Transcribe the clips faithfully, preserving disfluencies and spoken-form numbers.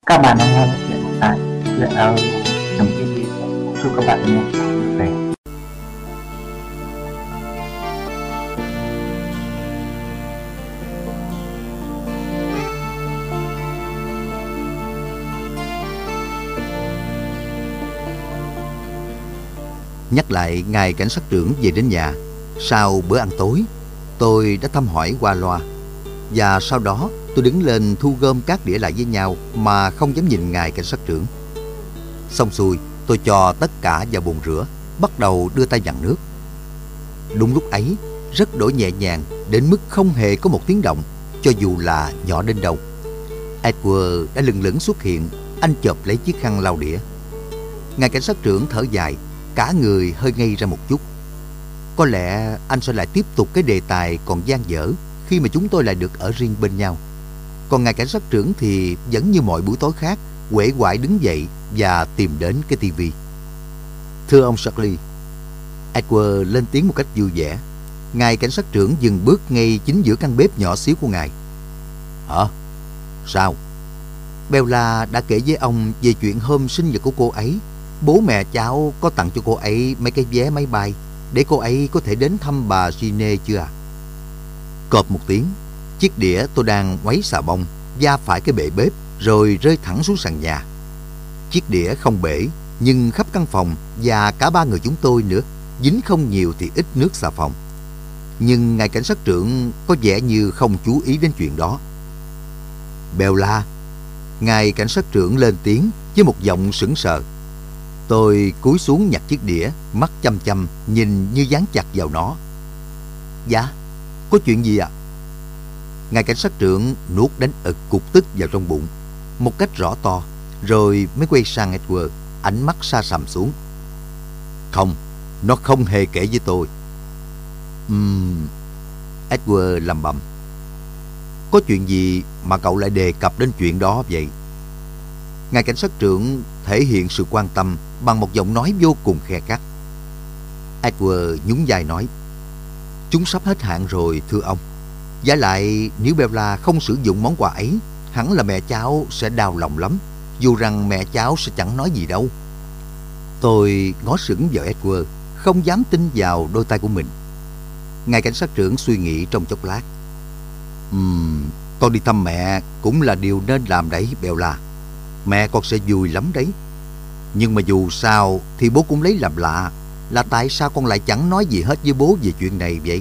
Các bạn đang nghe chuyện tại truyện audio chấm tv. Chúc các bạn nghe chuyện vui vẻ. Nhắc lại ngài cảnh sát trưởng về đến nhà, sau bữa ăn tối, tôi đã thăm hỏi qua loa. Và sau đó tôi đứng lên thu gom các đĩa lại với nhau mà không dám nhìn ngài cảnh sát trưởng. Xong xuôi, tôi cho tất cả vào bồn rửa, bắt đầu đưa tay vặn nước. Đúng lúc ấy, rất đổi nhẹ nhàng đến mức không hề có một tiếng động, cho dù là nhỏ đến đâu. Edward đã lừng lững xuất hiện, anh chộp lấy chiếc khăn lau đĩa. Ngài cảnh sát trưởng thở dài, cả người hơi ngây ra một chút. Có lẽ anh sẽ lại tiếp tục cái đề tài còn dang dở khi mà chúng tôi lại được ở riêng bên nhau. Còn ngài cảnh sát trưởng thì vẫn như mọi buổi tối khác, uể oải đứng dậy và tìm đến cái tivi. Thưa ông Charlie, Edward lên tiếng một cách vui vẻ. Ngài cảnh sát trưởng dừng bước ngay chính giữa căn bếp nhỏ xíu của ngài. Hả? Sao? Bella đã kể với ông về chuyện hôm sinh nhật của cô ấy. Bố mẹ cháu có tặng cho cô ấy mấy cái vé máy bay để cô ấy có thể đến thăm bà Ginny chưa à? Cộp một tiếng, chiếc đĩa tôi đang quấy xà bông va phải cái bệ bếp rồi rơi thẳng xuống sàn nhà. Chiếc đĩa không bể, nhưng khắp căn phòng và cả ba người chúng tôi nữa, dính không nhiều thì ít nước xà phòng. Nhưng ngài cảnh sát trưởng có vẻ như không chú ý đến chuyện đó. Bella, ngài cảnh sát trưởng lên tiếng với một giọng sững sờ. Tôi cúi xuống nhặt chiếc đĩa, mắt chăm chăm nhìn như dán chặt vào nó. Dạ, có chuyện gì ạ? À? Ngài cảnh sát trưởng nuốt đánh ực cục tức vào trong bụng một cách rõ to, rồi mới quay sang Edward, ánh mắt sa sầm xuống. Không, nó không hề kể với tôi. Uhm, Edward lẩm bẩm. Có chuyện gì mà cậu lại đề cập đến chuyện đó vậy? Ngài cảnh sát trưởng thể hiện sự quan tâm bằng một giọng nói vô cùng khe khắt. Edward nhún vai nói. Chúng sắp hết hạn rồi thưa ông. Giả lại nếu Bella không sử dụng món quà ấy, hẳn là mẹ cháu sẽ đau lòng lắm, dù rằng mẹ cháu sẽ chẳng nói gì đâu. Tôi ngó sững vào Edward, không dám tin vào đôi tay của mình. Ngài cảnh sát trưởng suy nghĩ trong chốc lát. Ừm, con đi thăm mẹ cũng là điều nên làm đấy Bella. Mẹ con sẽ vui lắm đấy. Nhưng mà dù sao thì bố cũng lấy làm lạ là tại sao con lại chẳng nói gì hết với bố về chuyện này vậy?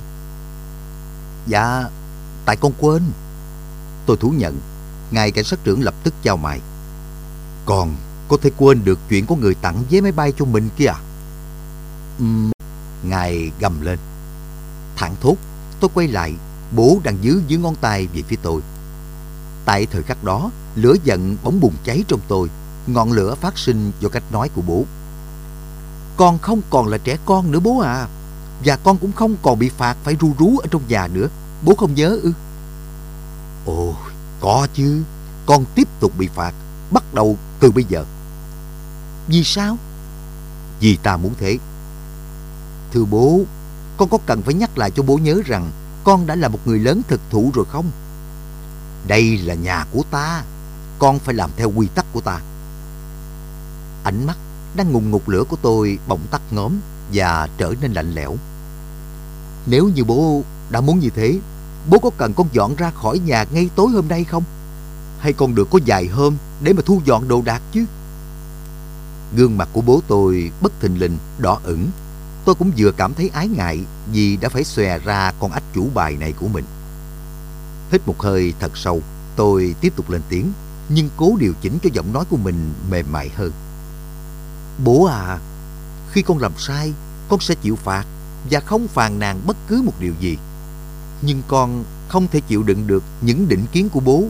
Dạ, tại con quên. Tôi thú nhận. Ngài cảnh sát trưởng lập tức chau mày. Con có thể quên được chuyện có người tặng vé máy bay cho mình kia à? Uhm, Ngài gầm lên. Thảng thốt, tôi quay lại. Bố đang giữ dưới ngón tay về phía tôi. Tại thời khắc đó, lửa giận bỗng bùng cháy trong tôi. Ngọn lửa phát sinh do cách nói của bố. Con không còn là trẻ con nữa bố à. Và con cũng không còn bị phạt phải ru rú ở trong nhà nữa. Bố không nhớ ư? Ồ, có chứ. Con tiếp tục bị phạt, bắt đầu từ bây giờ. Vì sao? Vì ta muốn thế. Thưa bố, con có cần phải nhắc lại cho bố nhớ rằng con đã là một người lớn thực thụ rồi không? Đây là nhà của ta. Con phải làm theo quy tắc của ta. Ánh mắt đang ngùn ngụt lửa của tôi bỗng tắt ngóm và trở nên lạnh lẽo. Nếu như bố đã muốn như thế, bố có cần con dọn ra khỏi nhà ngay tối hôm nay không? Hay con được có vài hôm để mà thu dọn đồ đạc chứ? Gương mặt của bố tôi bất thình lình đỏ ửng. Tôi cũng vừa cảm thấy ái ngại vì đã phải xòe ra con ách chủ bài này của mình. Hít một hơi thật sâu, tôi tiếp tục lên tiếng, nhưng cố điều chỉnh cho giọng nói của mình mềm mại hơn. Bố à, khi con làm sai, con sẽ chịu phạt và không phàn nàn bất cứ một điều gì. Nhưng con không thể chịu đựng được những định kiến của bố.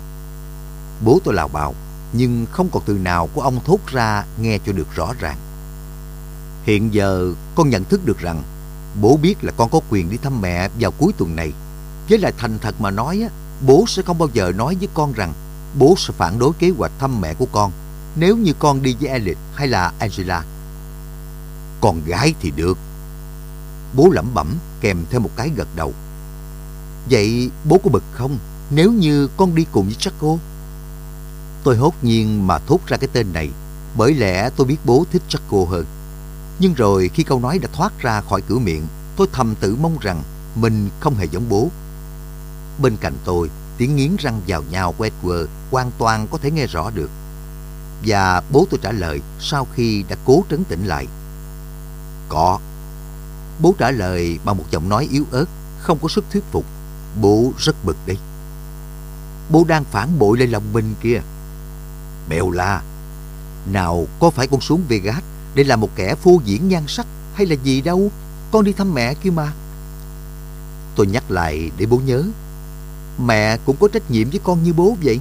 Bố tôi lào bào, nhưng không còn từ nào của ông thốt ra nghe cho được rõ ràng. Hiện giờ con nhận thức được rằng bố biết là con có quyền đi thăm mẹ vào cuối tuần này. Với lại thành thật mà nói, bố sẽ không bao giờ nói với con rằng bố sẽ phản đối kế hoạch thăm mẹ của con nếu như con đi với Alice hay là Angela. Con gái thì được. Bố lẩm bẩm kèm theo một cái gật đầu. Vậy bố có bực không nếu như con đi cùng với Jaco? Tôi hốt nhiên mà thốt ra cái tên này, bởi lẽ tôi biết bố thích Jaco hơn. Nhưng rồi khi câu nói đã thoát ra khỏi cửa miệng, tôi thầm tự mong rằng mình không hề giống bố. Bên cạnh tôi, tiếng nghiến răng vào nhau của Edward hoàn toàn có thể nghe rõ được. Và bố tôi trả lời sau khi đã cố trấn tĩnh lại. Có. Bố trả lời bằng một giọng nói yếu ớt, không có sức thuyết phục. Bố rất bực đấy. Bố đang phản bội lại lòng mình kìa. Bella, nào có phải con xuống Vegas để làm một kẻ phô diễn nhan sắc hay là gì đâu. Con đi thăm mẹ kia mà. Tôi nhắc lại để bố nhớ. Mẹ cũng có trách nhiệm với con như bố vậy.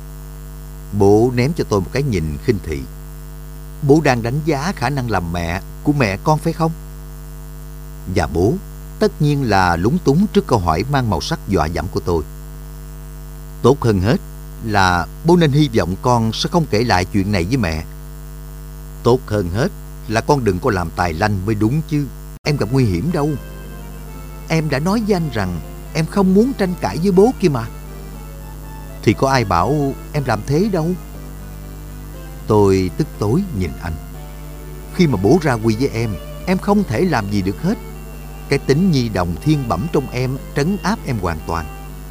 Bố ném cho tôi một cái nhìn khinh thị. Bố đang đánh giá khả năng làm mẹ của mẹ con phải không? Và bố tất nhiên là lúng túng trước câu hỏi mang màu sắc dọa dẫm của tôi. Tốt hơn hết là bố nên hy vọng con sẽ không kể lại chuyện này với mẹ. Tốt hơn hết là con đừng có làm tài lanh mới đúng chứ. Em gặp nguy hiểm đâu. Em đã nói với anh rằng em không muốn tranh cãi với bố kia mà. Thì có ai bảo em làm thế đâu. Tôi tức tối nhìn anh. Khi mà bố ra quy với em, em không thể làm gì được hết. Cái tính nhi đồng thiên bẩm trong em trấn áp em hoàn toàn.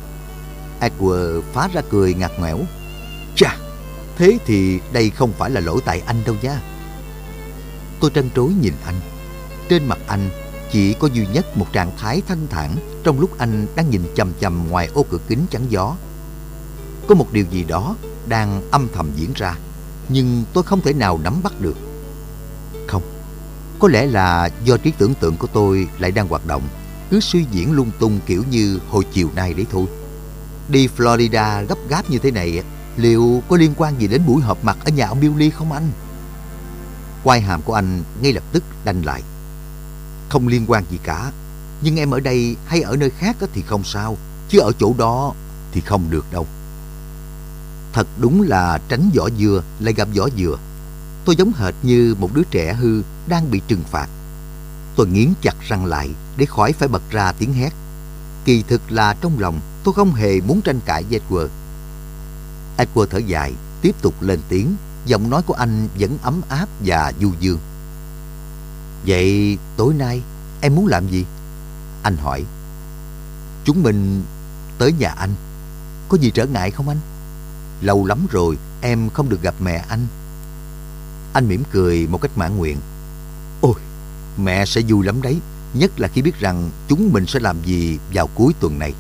Edward phá ra cười ngặt nghẽo. Chà, thế thì đây không phải là lỗi tại anh đâu nha. Tôi trân trối nhìn anh. Trên mặt anh chỉ có duy nhất một trạng thái thanh thản trong lúc anh đang nhìn chằm chằm ngoài ô cửa kính chắn gió. Có một điều gì đó đang âm thầm diễn ra, nhưng tôi không thể nào nắm bắt được. Không, có lẽ là do trí tưởng tượng của tôi lại đang hoạt động, cứ suy diễn lung tung kiểu như hồi chiều nay đấy thôi. Đi Florida gấp gáp như thế này, liệu có liên quan gì đến buổi họp mặt ở nhà ông Billy không anh? Quai hàm của anh ngay lập tức đanh lại. Không liên quan gì cả. Nhưng em ở đây hay ở nơi khác thì không sao, chứ ở chỗ đó thì không được đâu. Thật đúng là tránh vỏ dừa lại gặp vỏ dừa. Tôi giống hệt như một đứa trẻ hư đang bị trừng phạt. Tôi nghiến chặt răng lại để khỏi phải bật ra tiếng hét. Kỳ thực là trong lòng tôi không hề muốn tranh cãi với Edward. Edward thở dài, tiếp tục lên tiếng. Giọng nói của anh vẫn ấm áp và du dương. Vậy tối nay em muốn làm gì? Anh hỏi. Chúng mình tới nhà anh. Có gì trở ngại không anh? Lâu lắm rồi em không được gặp mẹ anh. Anh mỉm cười một cách mãn nguyện. Ôi, mẹ sẽ vui lắm đấy. Nhất là khi biết rằng chúng mình sẽ làm gì vào cuối tuần này.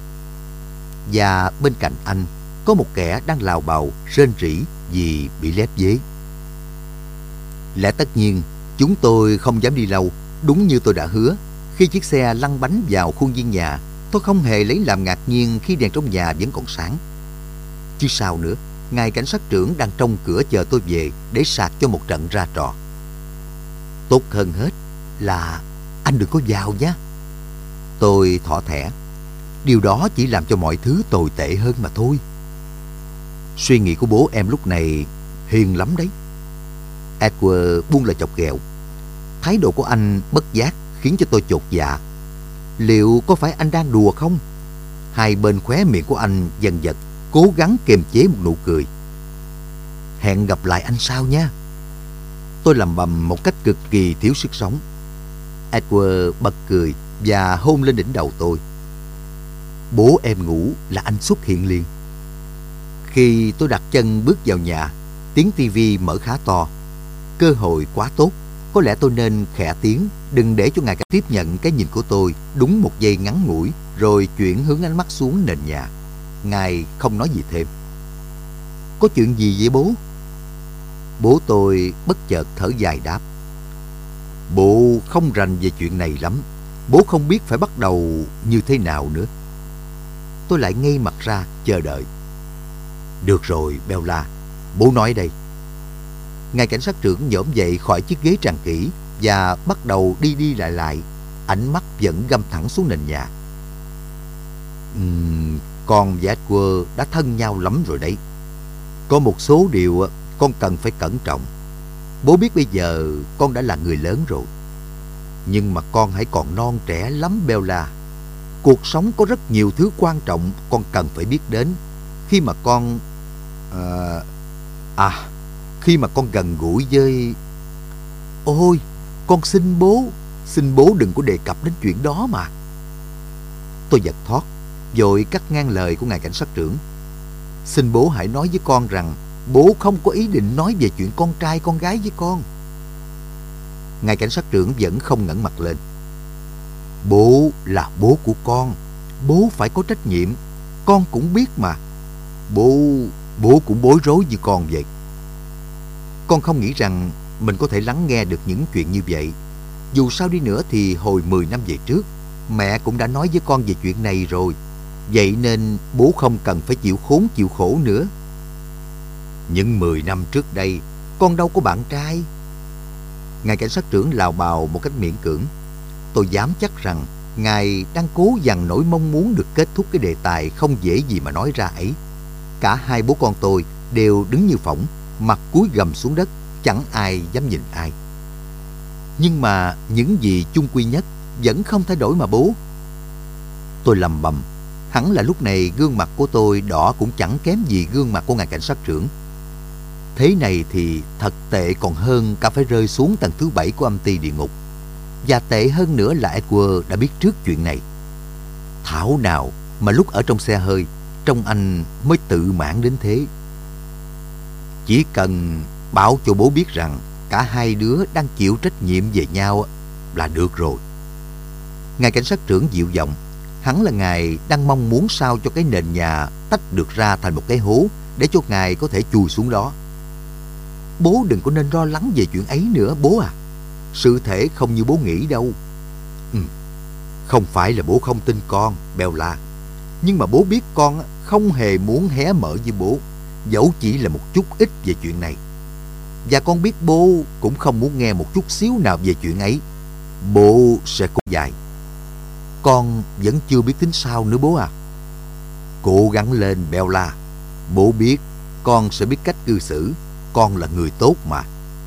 Và bên cạnh anh có một kẻ đang lào bào rên rỉ vì bị lép vế. Lẽ tất nhiên chúng tôi không dám đi lâu. Đúng như tôi đã hứa, khi chiếc xe lăn bánh vào khuôn viên nhà, tôi không hề lấy làm ngạc nhiên khi đèn trong nhà vẫn còn sáng. Chứ sao nữa, ngài cảnh sát trưởng đang trong cửa chờ tôi về để sạc cho một trận ra trò. Tốt hơn hết là anh đừng có vào nhé. Tôi thỏ thẻ. Điều đó chỉ làm cho mọi thứ tồi tệ hơn mà thôi. Suy nghĩ của bố em lúc này hiền lắm đấy. Edward buông lời chọc ghẹo. Thái độ của anh bất giác khiến cho tôi chột dạ. Liệu có phải anh đang đùa không? Hai bên khóe miệng của anh dần dật, cố gắng kiềm chế một nụ cười. Hẹn gặp lại anh sau nha. Tôi lẩm bẩm một cách cực kỳ thiếu sức sống. Edward bật cười và hôn lên đỉnh đầu tôi. Bố em ngủ là anh xuất hiện liền. Khi tôi đặt chân bước vào nhà, tiếng tivi mở khá to. Cơ hội quá tốt. Có lẽ tôi nên khẽ tiếng, đừng để cho ngài cả tiếp nhận cái nhìn của tôi đúng một giây ngắn ngủi, rồi chuyển hướng ánh mắt xuống nền nhà. Ngài không nói gì thêm. Có chuyện gì vậy bố? Bố tôi bất chợt thở dài đáp. Bố không rành về chuyện này lắm. Bố không biết phải bắt đầu như thế nào nữa. Tôi lại ngây mặt ra chờ đợi. Được rồi Bella, bố nói đây. Ngài cảnh sát trưởng nhổm dậy khỏi chiếc ghế tràn kỹ và bắt đầu đi đi lại lại, ánh mắt vẫn găm thẳng xuống nền nhà. Uhm, con và Edward đã thân nhau lắm rồi đấy. Có một số điều con cần phải cẩn trọng. Bố biết bây giờ con đã là người lớn rồi. Nhưng mà con hãy còn non trẻ lắm Bella. Cuộc sống có rất nhiều thứ quan trọng con cần phải biết đến. Khi mà con... À, À, khi mà con gần gũi với... Ôi, con xin bố, xin bố đừng có đề cập đến chuyện đó mà. Tôi giật thót, vội cắt ngang lời của ngài cảnh sát trưởng. Xin bố hãy nói với con rằng bố không có ý định nói về chuyện con trai con gái với con. Ngài cảnh sát trưởng vẫn không ngẩng mặt lên. Bố là bố của con, bố phải có trách nhiệm, con cũng biết mà. Bố, bố cũng bối rối như con vậy. Con không nghĩ rằng mình có thể lắng nghe được những chuyện như vậy. Dù sao đi nữa thì hồi mười năm về trước, mẹ cũng đã nói với con về chuyện này rồi. Vậy nên bố không cần phải chịu khốn chịu khổ nữa. Nhưng mười năm trước đây, con đâu có bạn trai. Ngài cảnh sát trưởng lào bào một cách miễn cưỡng. Tôi dám chắc rằng ngài đang cố dằn nỗi mong muốn được kết thúc cái đề tài không dễ gì mà nói ra ấy. Cả hai bố con tôi đều đứng như phỏng, mặt cúi gằm xuống đất, chẳng ai dám nhìn ai. Nhưng mà những gì chung quy nhất vẫn không thay đổi mà bố. Tôi lầm bầm. Hẳn là lúc này gương mặt của tôi đỏ cũng chẳng kém gì gương mặt của ngài cảnh sát trưởng. Thế này thì thật tệ còn hơn cả phải rơi xuống tầng thứ bảy của âm ty địa ngục. Và tệ hơn nữa là Edward đã biết trước chuyện này. Thảo nào mà lúc ở trong xe hơi, trông anh mới tự mãn đến thế. Chỉ cần bảo cho bố biết rằng cả hai đứa đang chịu trách nhiệm về nhau là được rồi. Ngài cảnh sát trưởng dịu giọng. Hẳn là ngài đang mong muốn sao cho cái nền nhà tách được ra thành một cái hố để cho ngài có thể chui xuống đó. Bố đừng có nên lo lắng về chuyện ấy nữa bố à. Sự thể không như bố nghĩ đâu. Ừ, không phải là bố không tin con, Bella. Nhưng mà bố biết con không hề muốn hé mở với bố, dẫu chỉ là một chút ít về chuyện này. Và con biết bố cũng không muốn nghe một chút xíu nào về chuyện ấy. Bố sẽ cố dài. Con vẫn chưa biết tính sao nữa bố à. Cố gắng lên Bella. Bố biết con sẽ biết cách cư xử. Con là người tốt mà.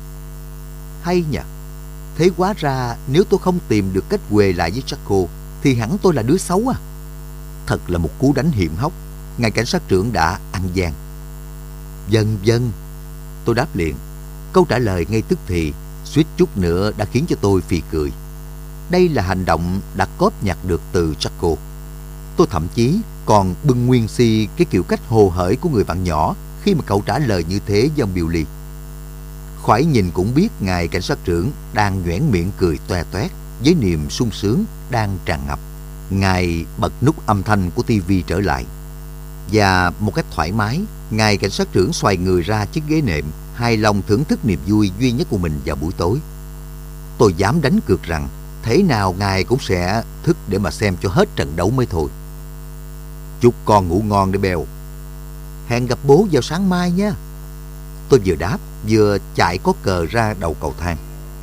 Hay nhỉ. Thế hóa ra nếu tôi không tìm được cách huề lại với Jaco thì hẳn tôi là đứa xấu à. Thật là một cú đánh hiểm hóc. Ngài cảnh sát trưởng đã ăn gian. Vâng vâng, tôi đáp liền. Câu trả lời ngay tức thì suýt chút nữa đã khiến cho tôi phì cười. Đây là hành động đã cóp nhặt được từ Jaco. Tôi thậm chí còn bưng nguyên si cái kiểu cách hồ hởi của người bạn nhỏ khi mà cậu trả lời như thế với ông Billy. Khỏi nhìn cũng biết ngài cảnh sát trưởng đang nhoẻn miệng cười toe toét với niềm sung sướng đang tràn ngập. Ngài bật nút âm thanh của tivi trở lại. Và một cách thoải mái, ngài cảnh sát trưởng xoay người ra chiếc ghế nệm, hài lòng thưởng thức niềm vui duy nhất của mình vào buổi tối. Tôi dám đánh cược rằng thế nào ngài cũng sẽ thức để mà xem cho hết trận đấu mới thôi. Chúc con ngủ ngon đấy Bell. Hẹn gặp bố vào sáng mai nha. Tôi vừa đáp vừa chạy có cờ ra đầu cầu thang.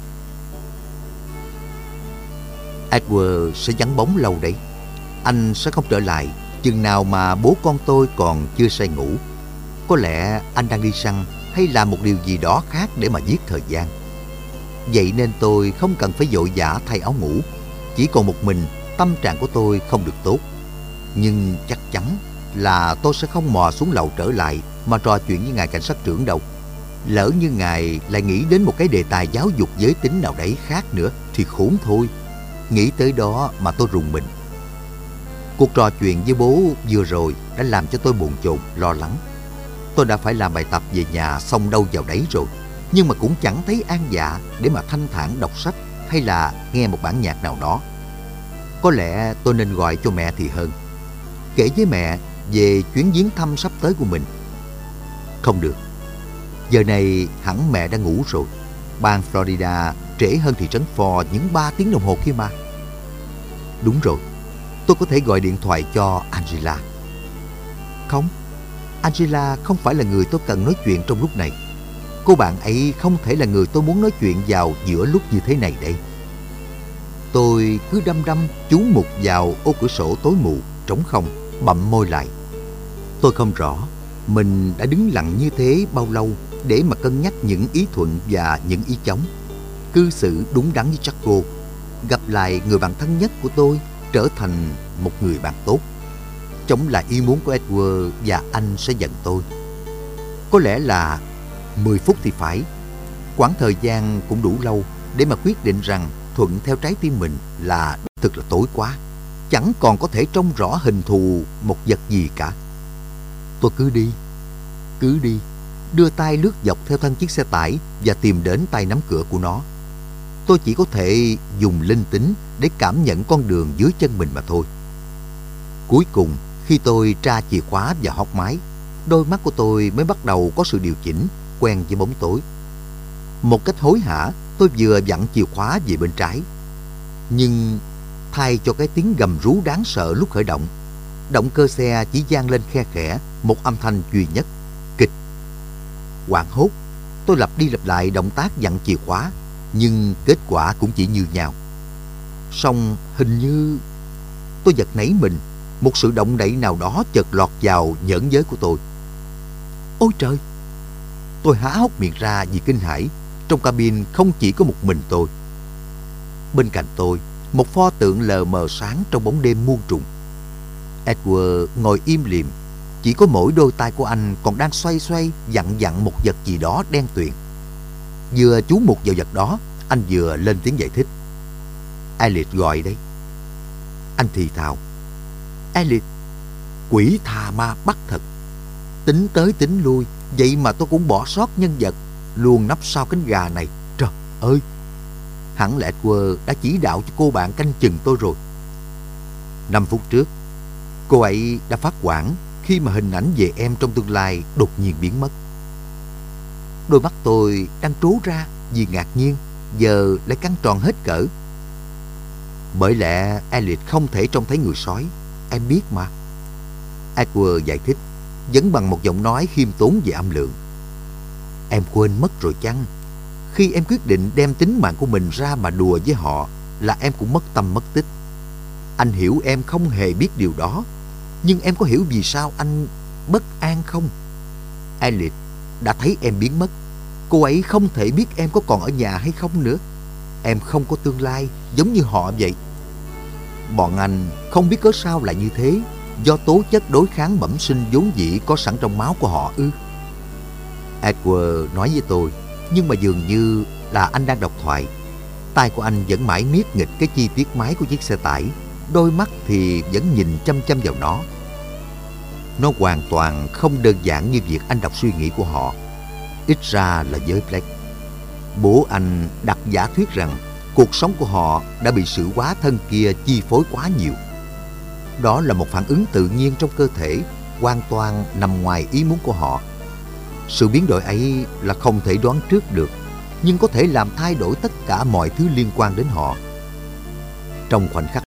Edward sẽ vắng bóng lâu đấy. Anh sẽ không trở lại chừng nào mà bố con tôi còn chưa say ngủ. Có lẽ anh đang đi săn hay làm một điều gì đó khác để mà giết thời gian. Vậy nên tôi không cần phải vội vã thay áo ngủ. Chỉ còn một mình, tâm trạng của tôi không được tốt. Nhưng chắc chắn là tôi sẽ không mò xuống lầu trở lại mà trò chuyện với ngài cảnh sát trưởng đâu. Lỡ như ngài lại nghĩ đến một cái đề tài giáo dục giới tính nào đấy khác nữa thì khốn thôi. Nghĩ tới đó mà tôi rùng mình. Cuộc trò chuyện với bố vừa rồi đã làm cho tôi bồn chồn, lo lắng. Tôi đã phải làm bài tập về nhà xong đâu vào đấy rồi, nhưng mà cũng chẳng thấy an dạ để mà thanh thản đọc sách hay là nghe một bản nhạc nào đó. Có lẽ tôi nên gọi cho mẹ thì hơn, kể với mẹ về chuyến viếng thăm sắp tới của mình. Không được, giờ này hẳn mẹ đã ngủ rồi. Bang Florida trễ hơn thị trấn Ford những ba tiếng đồng hồ kia mà. Đúng rồi, tôi có thể gọi điện thoại cho Angela. Không, Angela không phải là người tôi cần nói chuyện trong lúc này. Cô bạn ấy không thể là người tôi muốn nói chuyện vào giữa lúc như thế này đây. Tôi cứ đăm đăm chú mục vào ô cửa sổ tối mù, trống không, bặm môi lại. Tôi không rõ mình đã đứng lặng như thế bao lâu để mà cân nhắc những ý thuận và những ý chống. Cư xử đúng đắn với Jaco, gặp lại người bạn thân nhất của tôi, trở thành một người bạn tốt, chống lại ý muốn của Edward và anh sẽ giận tôi. Có lẽ là mười phút thì phải. Quãng thời gian cũng đủ lâu để mà quyết định rằng thuận theo trái tim mình là thực là tối quá. Chẳng còn có thể trông rõ hình thù một vật gì cả. Tôi cứ đi, cứ đi, đưa tay lướt dọc theo thân chiếc xe tải và tìm đến tay nắm cửa của nó. Tôi chỉ có thể dùng linh tính để cảm nhận con đường dưới chân mình mà thôi. Cuối cùng, khi tôi tra chìa khóa và hót máy, đôi mắt của tôi mới bắt đầu có sự điều chỉnh, quen với bóng tối. Một cách hối hả, tôi vừa vặn chìa khóa về bên trái. Nhưng thay cho cái tiếng gầm rú đáng sợ lúc khởi động, động cơ xe chỉ vang lên khe khẽ một âm thanh duy nhất: kịch. Hoảng hốt, tôi lặp đi lặp lại động tác vặn chìa khóa, nhưng kết quả cũng chỉ như nhau. Song hình như tôi giật nảy mình, một sự động đậy nào đó chợt lọt vào nhẫn giới của tôi. Ôi trời! Tôi há hốc miệng ra vì kinh hãi. Trong cabin không chỉ có một mình tôi. Bên cạnh tôi, một pho tượng lờ mờ sáng trong bóng đêm muôn trùng. Edward ngồi im lìm, chỉ có mỗi đôi tay của anh còn đang xoay xoay vặn vặn một vật gì đó đen tuyền. Vừa chú mục vào vật đó, anh vừa lên tiếng giải thích. Elliot gọi đấy. Anh thì thào. Elliot, quỷ tà ma bắt thật. Tính tới tính lui, vậy mà tôi cũng bỏ sót nhân vật luôn nấp sau cánh gà này. Trời ơi! Hẳn là Edward đã chỉ đạo cho cô bạn canh chừng tôi rồi. Năm phút trước, cô ấy đã phát hoảng khi mà hình ảnh về em trong tương lai đột nhiên biến mất. Đôi mắt tôi đang trố ra vì ngạc nhiên, giờ lại căng tròn hết cỡ. Bởi lẽ Elliot không thể trông thấy người sói, em biết mà. Edward giải thích, vẫn bằng một giọng nói khiêm tốn về âm lượng. Em quên mất rồi chăng? Khi em quyết định đem tính mạng của mình ra mà đùa với họ là em cũng mất tâm mất tích. Anh hiểu em không hề biết điều đó, nhưng em có hiểu vì sao anh bất an không? Elliot đã thấy em biến mất. Cô ấy không thể biết em có còn ở nhà hay không nữa. Em không có tương lai giống như họ vậy. Bọn anh không biết cớ sao lại như thế, do tố chất đối kháng bẩm sinh vốn dĩ có sẵn trong máu của họ ư? Edward nói với tôi, nhưng mà dường như là anh đang đọc thoại. Tai của anh vẫn mãi miết nghịch cái chi tiết máy của chiếc xe tải, đôi mắt thì vẫn nhìn chăm chăm vào nó. Nó hoàn toàn không đơn giản như việc anh đọc suy nghĩ của họ, ít ra là với Blake. Bố anh đặt giả thuyết rằng cuộc sống của họ đã bị sự quá thân kia chi phối quá nhiều. Đó là một phản ứng tự nhiên trong cơ thể, hoàn toàn nằm ngoài ý muốn của họ. Sự biến đổi ấy là không thể đoán trước được, nhưng có thể làm thay đổi tất cả mọi thứ liên quan đến họ. Trong khoảnh khắc